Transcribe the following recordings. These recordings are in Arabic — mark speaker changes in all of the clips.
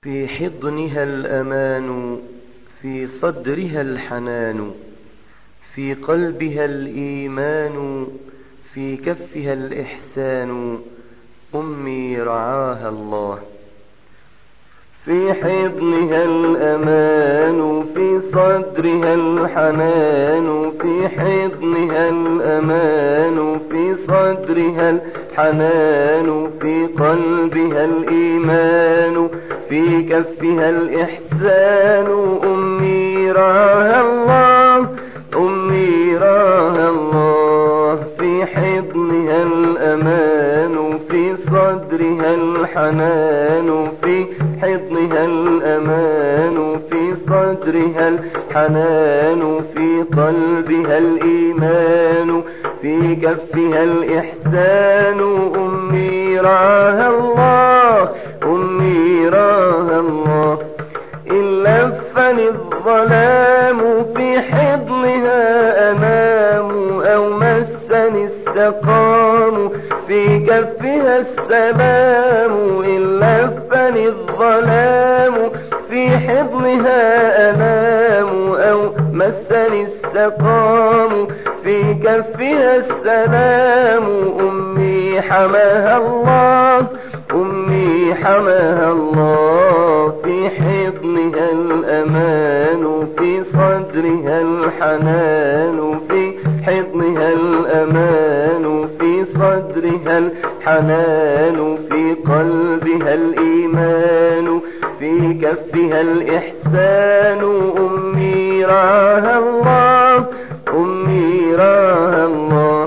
Speaker 1: في حضنها الأمان، في صدرها الحنان، في قلبها الإيمان، في كفها الإحسان. أمي رعاها الله. في حضنها الأمان، في صدرها الحنان، في حضنها الأمان، في صدرها الحنان، في قلبها الإيمان، في كفها الإحسان. أمي رعاها الله، أمي رعاها الله. في حضنها الأمان، في صدرها الحنان، في حضنها الأمان، في صدرها الحنان، في قلبها الإيمان، في كفها الإحسان. أمي رعاها الله، أمي رعاها الله. إن لفني الظلام في حضنها أنام، أو مسني السقام في كفها السلام. إن لفني الظلام في حضنها أنام، أو مسني السقام في كفها السلام. أمي حماها الله، أمي حماها الله. في حضنها الأمان، في صدرها الحنان، في حضنها الأمان، في صدرها الحنان، في قلبها الإيمان، في كفها الإحسان. أمي رعاها الله، أمي رعاها الله.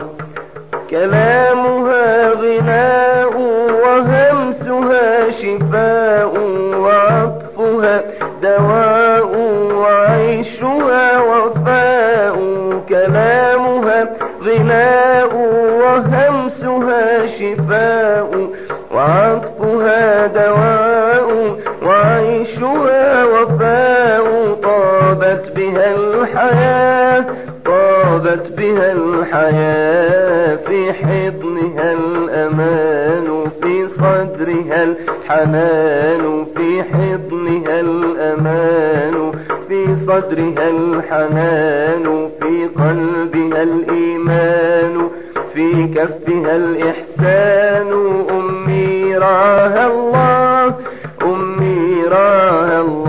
Speaker 1: كلامها غناء، وهمسها شفاء، وعطفها دواء، وعيشها وفاء. كلامها غناء، وهمسها شفاء، وعطفها دواء، وعيشها وفاء. طابت بها الحياة، طابت بها الحياة. في حضنها الأمان، في صدرها الحنان، في حضنها الأمان، في صدرها الحنان، في قلبها الإيمان، في كفها الإحسان. أمي رعاها الله، أمي رعاها الله.